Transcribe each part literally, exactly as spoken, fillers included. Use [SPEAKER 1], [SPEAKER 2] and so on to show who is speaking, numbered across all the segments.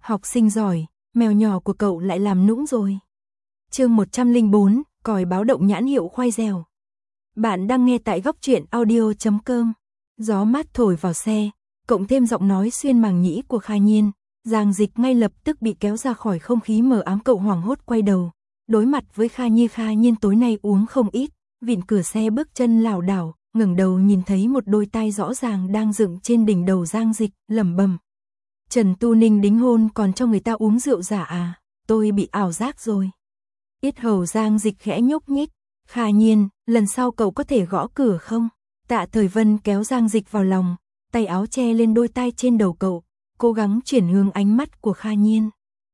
[SPEAKER 1] học sinh giỏi, mèo nhỏ của cậu lại làm nũng rồi. Chương một trăm lẻ bốn, còi báo động nhãn hiệu khoai dẻo. Bạn đang nghe tại góc truyện audio chấm com. Gió mát thổi vào xe, cộng thêm giọng nói xuyên màng nhĩ của Kha Nhiên, Giang Dịch ngay lập tức bị kéo ra khỏi không khí mờ ám. Cậu hoảng hốt quay đầu, đối mặt với Kha Nhiên. Kha Nhiên tối nay uống không ít, vịn cửa xe bước chân lảo đảo, ngẩng đầu nhìn thấy một đôi tai rõ ràng đang dựng trên đỉnh đầu Giang Dịch, lẩm bẩm: Trần Tu Ninh đính hôn còn cho người ta uống rượu giả à, tôi bị ảo giác rồi. Yết hầu Giang Dịch khẽ nhúc nhích. Kha Nhiên, lần sau cậu có thể gõ cửa không? Tạ Thời Vân kéo Giang Dịch vào lòng, tay áo che lên đôi tai trên đầu cậu, cố gắng chuyển hướng ánh mắt của Kha Nhiên.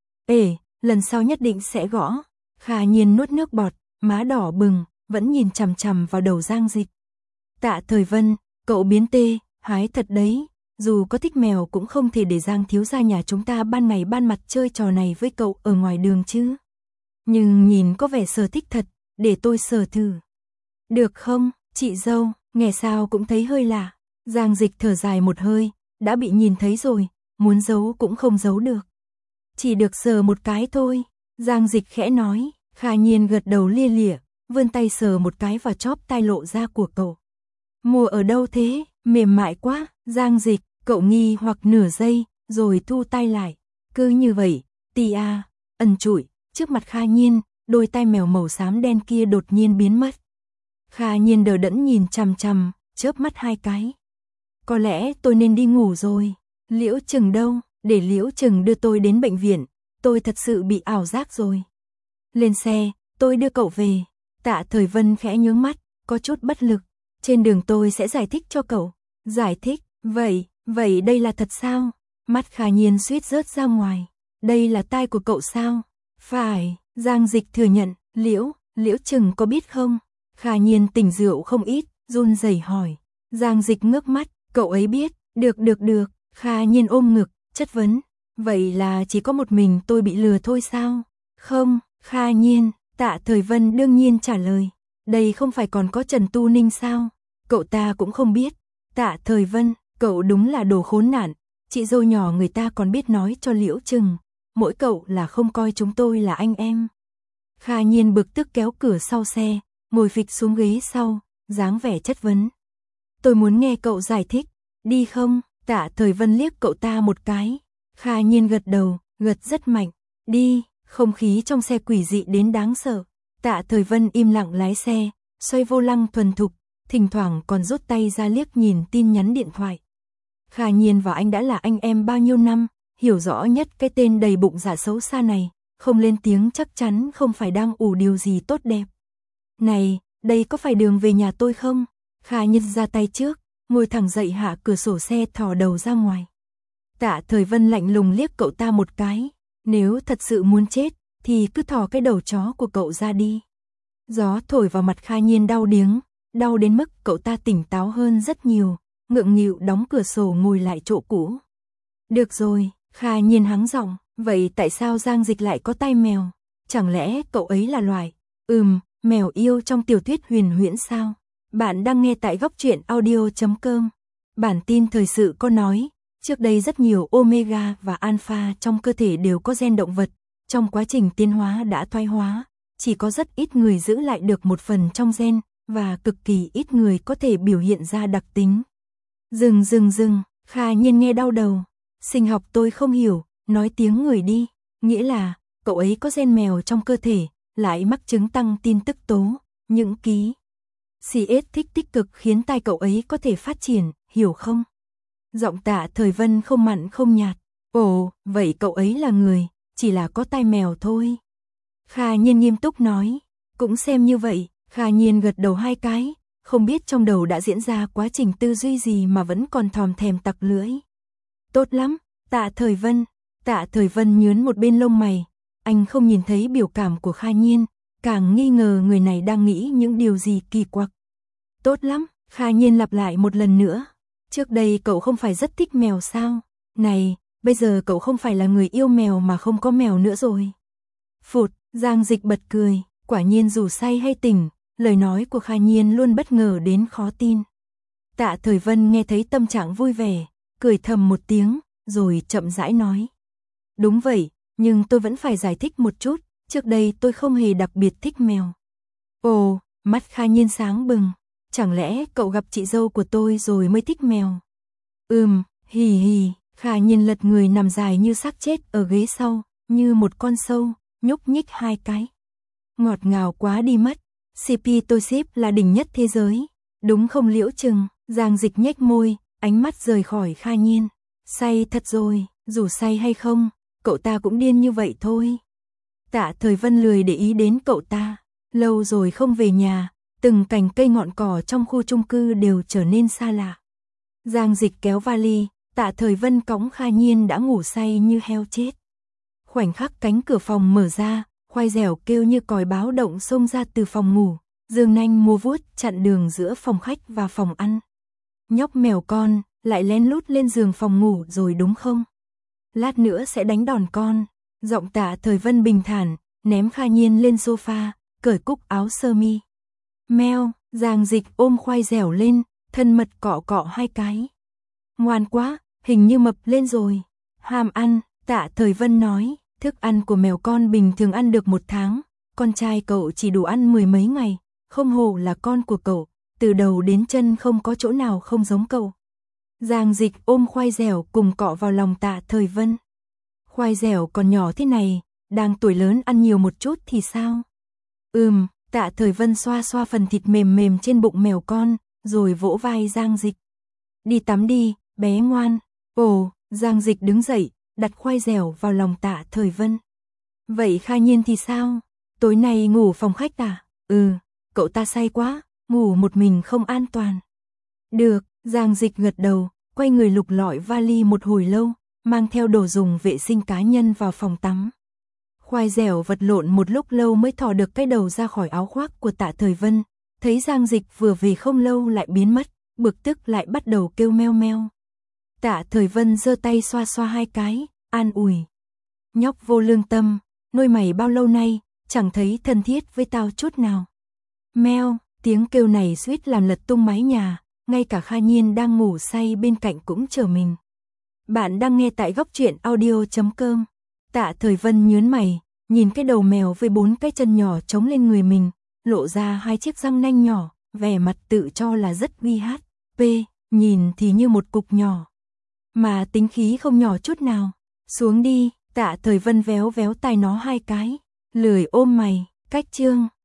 [SPEAKER 1] Ê, lần sau nhất định sẽ gõ. Kha Nhiên nuốt nước bọt, má đỏ bừng, vẫn nhìn chằm chằm vào đầu Giang Dịch. Tạ Thời Vân, cậu biến tê, hái thật đấy. Dù có thích mèo cũng không thể để Giang thiếu gia nhà chúng ta ban ngày ban mặt chơi trò này với cậu ở ngoài đường chứ. Nhưng nhìn có vẻ sở thích thật, để tôi sờ thử. Được không, chị dâu, nghe sao cũng thấy hơi lạ. Giang Dịch thở dài một hơi, đã bị nhìn thấy rồi, muốn giấu cũng không giấu được. Chỉ được sờ một cái thôi, Giang Dịch khẽ nói. Kha Nhiên gật đầu lia lịa, vươn tay sờ một cái vào chóp tai lộ ra của cậu. Mua ở đâu thế, mềm mại quá. Giang Dịch, cậu nghi hoặc nửa giây, rồi thu tay lại. Cứ như vậy, tì a, ẩn trụi, trước mặt Kha Nhiên, đôi tai mèo màu xám đen kia đột nhiên biến mất. Kha Nhiên đờ đẫn nhìn chằm chằm, chớp mắt hai cái. Có lẽ tôi nên đi ngủ rồi. Liễu Trừng đâu, để Liễu Trừng đưa tôi đến bệnh viện, tôi thật sự bị ảo giác rồi. Lên xe, tôi đưa cậu về. Tạ Thời Vân khẽ nhướng mắt, có chút bất lực. Trên đường tôi sẽ giải thích cho cậu. Giải thích, vậy, vậy đây là thật sao? Mắt Kha Nhiên suýt rớt ra ngoài. Đây là tai của cậu sao? Phải, Giang Dịch thừa nhận. Liễu, Liễu Trừng có biết không? Kha Nhiên tỉnh rượu không ít, run rẩy hỏi. Giang Dịch ngước mắt, cậu ấy biết. Được được được, Kha Nhiên ôm ngực, chất vấn. Vậy là chỉ có một mình tôi bị lừa thôi sao? Không, Kha Nhiên, Tạ Thời Vân đương nhiên trả lời. Đây không phải còn có Trần Tu Ninh sao? Cậu ta cũng không biết. Tạ Thời Vân, cậu đúng là đồ khốn nạn. Chị dâu nhỏ người ta còn biết nói cho Liễu Trừng. Mỗi cậu là không coi chúng tôi là anh em. Kha Nhiên bực tức kéo cửa sau xe, ngồi phịch xuống ghế sau, dáng vẻ chất vấn. Tôi muốn nghe cậu giải thích. Đi không? Tạ Thời Vân liếc cậu ta một cái. Kha Nhiên gật đầu, gật rất mạnh. Đi. Không khí trong xe quỷ dị đến đáng sợ. Tạ Thời Vân im lặng lái xe, xoay vô lăng thuần thục, thỉnh thoảng còn rút tay ra liếc nhìn tin nhắn điện thoại. Kha Nhiên và anh đã là anh em bao nhiêu năm, hiểu rõ nhất cái tên đầy bụng dạ xấu xa này, không lên tiếng chắc chắn không phải đang ủ điều gì tốt đẹp. Này, đây có phải đường về nhà tôi không? Kha Nhiên ra tay trước, ngồi thẳng dậy hạ cửa sổ xe thò đầu ra ngoài. Tạ Thời Vân lạnh lùng liếc cậu ta một cái. Nếu thật sự muốn chết, thì cứ thò cái đầu chó của cậu ra đi. Gió thổi vào mặt Kha Nhiên đau điếng, đau đến mức cậu ta tỉnh táo hơn rất nhiều, ngượng nghịu đóng cửa sổ ngồi lại chỗ cũ. Được rồi, Kha Nhiên hắng giọng, vậy tại sao Giang Dịch lại có tai mèo? Chẳng lẽ cậu ấy là loài, ừm, mèo yêu trong tiểu thuyết huyền huyễn sao? Bạn đang nghe tại góc truyện audio chấm com. Bản tin thời sự có nói, trước đây rất nhiều omega và alpha trong cơ thể đều có gen động vật, trong quá trình tiến hóa đã thoái hóa, chỉ có rất ít người giữ lại được một phần trong gen, và cực kỳ ít người có thể biểu hiện ra đặc tính. Dừng dừng dừng, Kha Nhiên nghe đau đầu. Sinh học tôi không hiểu, nói tiếng người đi, nghĩa là, cậu ấy có gen mèo trong cơ thể, lại mắc chứng tăng tin tức tố, những ký xê ét thích tích cực khiến tai cậu ấy có thể phát triển, hiểu không? Giọng Tạ Thời Vân không mặn không nhạt. Ồ, vậy cậu ấy là người, chỉ là có tai mèo thôi. Kha Nhiên nghiêm túc nói. Cũng xem như vậy. Kha Nhiên gật đầu hai cái, không biết trong đầu đã diễn ra quá trình tư duy gì mà vẫn còn thòm thèm tặc lưỡi. Tốt lắm, Tạ Thời Vân. Tạ Thời Vân nhướn một bên lông mày. Anh không nhìn thấy biểu cảm của Kha Nhiên, càng nghi ngờ người này đang nghĩ những điều gì kỳ quặc. Tốt lắm, Kha Nhiên lặp lại một lần nữa. Trước đây cậu không phải rất thích mèo sao? Này, bây giờ cậu không phải là người yêu mèo mà không có mèo nữa rồi. Phụt, Giang Dịch bật cười, quả nhiên dù say hay tỉnh, lời nói của Kha Nhiên luôn bất ngờ đến khó tin. Tạ Thời Vân nghe thấy tâm trạng vui vẻ, cười thầm một tiếng, rồi chậm rãi nói. Đúng vậy, nhưng tôi vẫn phải giải thích một chút, trước đây tôi không hề đặc biệt thích mèo. Ồ, mắt Kha Nhiên sáng bừng, chẳng lẽ cậu gặp chị dâu của tôi rồi mới thích mèo? Ừm, hì hì, Kha Nhiên lật người nằm dài như xác chết ở ghế sau, như một con sâu, nhúc nhích hai cái. Ngọt ngào quá đi mất, xê pê tôi ship là đỉnh nhất thế giới, đúng không Liễu Trừng? Giang Dịch nhếch môi, ánh mắt rời khỏi Kha Nhiên. Say thật rồi, dù say hay không, cậu ta cũng điên như vậy thôi. Tạ Thời Vân lười để ý đến cậu ta, lâu rồi không về nhà, từng cành cây ngọn cỏ trong khu chung cư đều trở nên xa lạ. Giang Dịch kéo vali, Tạ Thời Vân cõng Kha Nhiên đã ngủ say như heo chết. Khoảnh khắc cánh cửa phòng mở ra, Khoai Dẻo kêu như còi báo động xông ra từ phòng ngủ, giương nanh mua vuốt chặn đường giữa phòng khách và phòng ăn. Nhóc mèo con, lại lén lút lên giường phòng ngủ rồi đúng không? Lát nữa sẽ đánh đòn con. Giọng Tạ Thời Vân bình thản, ném Kha Nhiên lên sofa, cởi cúc áo sơ mi. Meo, Giang Dịch ôm Khoai Dẻo lên, thân mật cọ cọ hai cái. Ngoan quá, hình như mập lên rồi. Ham ăn, Tạ Thời Vân nói, thức ăn của mèo con bình thường ăn được một tháng, con trai cậu chỉ đủ ăn mười mấy ngày, không hổ là con của cậu, từ đầu đến chân không có chỗ nào không giống cậu. Giang Dịch ôm Khoai Dẻo cùng cọ vào lòng Tạ Thời Vân. Khoai Dẻo còn nhỏ thế này, đang tuổi lớn ăn nhiều một chút thì sao? Ừm, Tạ Thời Vân xoa xoa phần thịt mềm mềm trên bụng mèo con, rồi vỗ vai Giang Dịch. Đi tắm đi, bé ngoan. Ồ, Giang Dịch đứng dậy, đặt Khoai Dẻo vào lòng Tạ Thời Vân. Vậy Kha Nhiên thì sao? Tối nay ngủ phòng khách à? Ừ, cậu ta say quá, ngủ một mình không an toàn. Được, Giang Dịch gật đầu, quay người lục lọi vali một hồi lâu, mang theo đồ dùng vệ sinh cá nhân vào phòng tắm. Khoai Dẻo vật lộn một lúc lâu mới thò được cái đầu ra khỏi áo khoác của Tạ Thời Vân, thấy Giang Dịch vừa về không lâu lại biến mất, bực tức lại bắt đầu kêu meo meo. Tạ Thời Vân giơ tay xoa xoa hai cái, an ủi. Nhóc vô lương tâm, nuôi mày bao lâu nay, chẳng thấy thân thiết với tao chút nào. Meo, tiếng kêu này suýt làm lật tung mái nhà, ngay cả Kha Nhiên đang ngủ say bên cạnh cũng trở mình. Bạn đang nghe tại góc truyện audio chấm com. Tạ Thời Vân nhớn mày, nhìn cái đầu mèo với bốn cái chân nhỏ chống lên người mình, lộ ra hai chiếc răng nanh nhỏ, vẻ mặt tự cho là rất uy hát. P, nhìn thì như một cục nhỏ, mà tính khí không nhỏ chút nào. Xuống đi, Tạ Thời Vân véo véo tai nó hai cái, lười ôm mày, cách chương.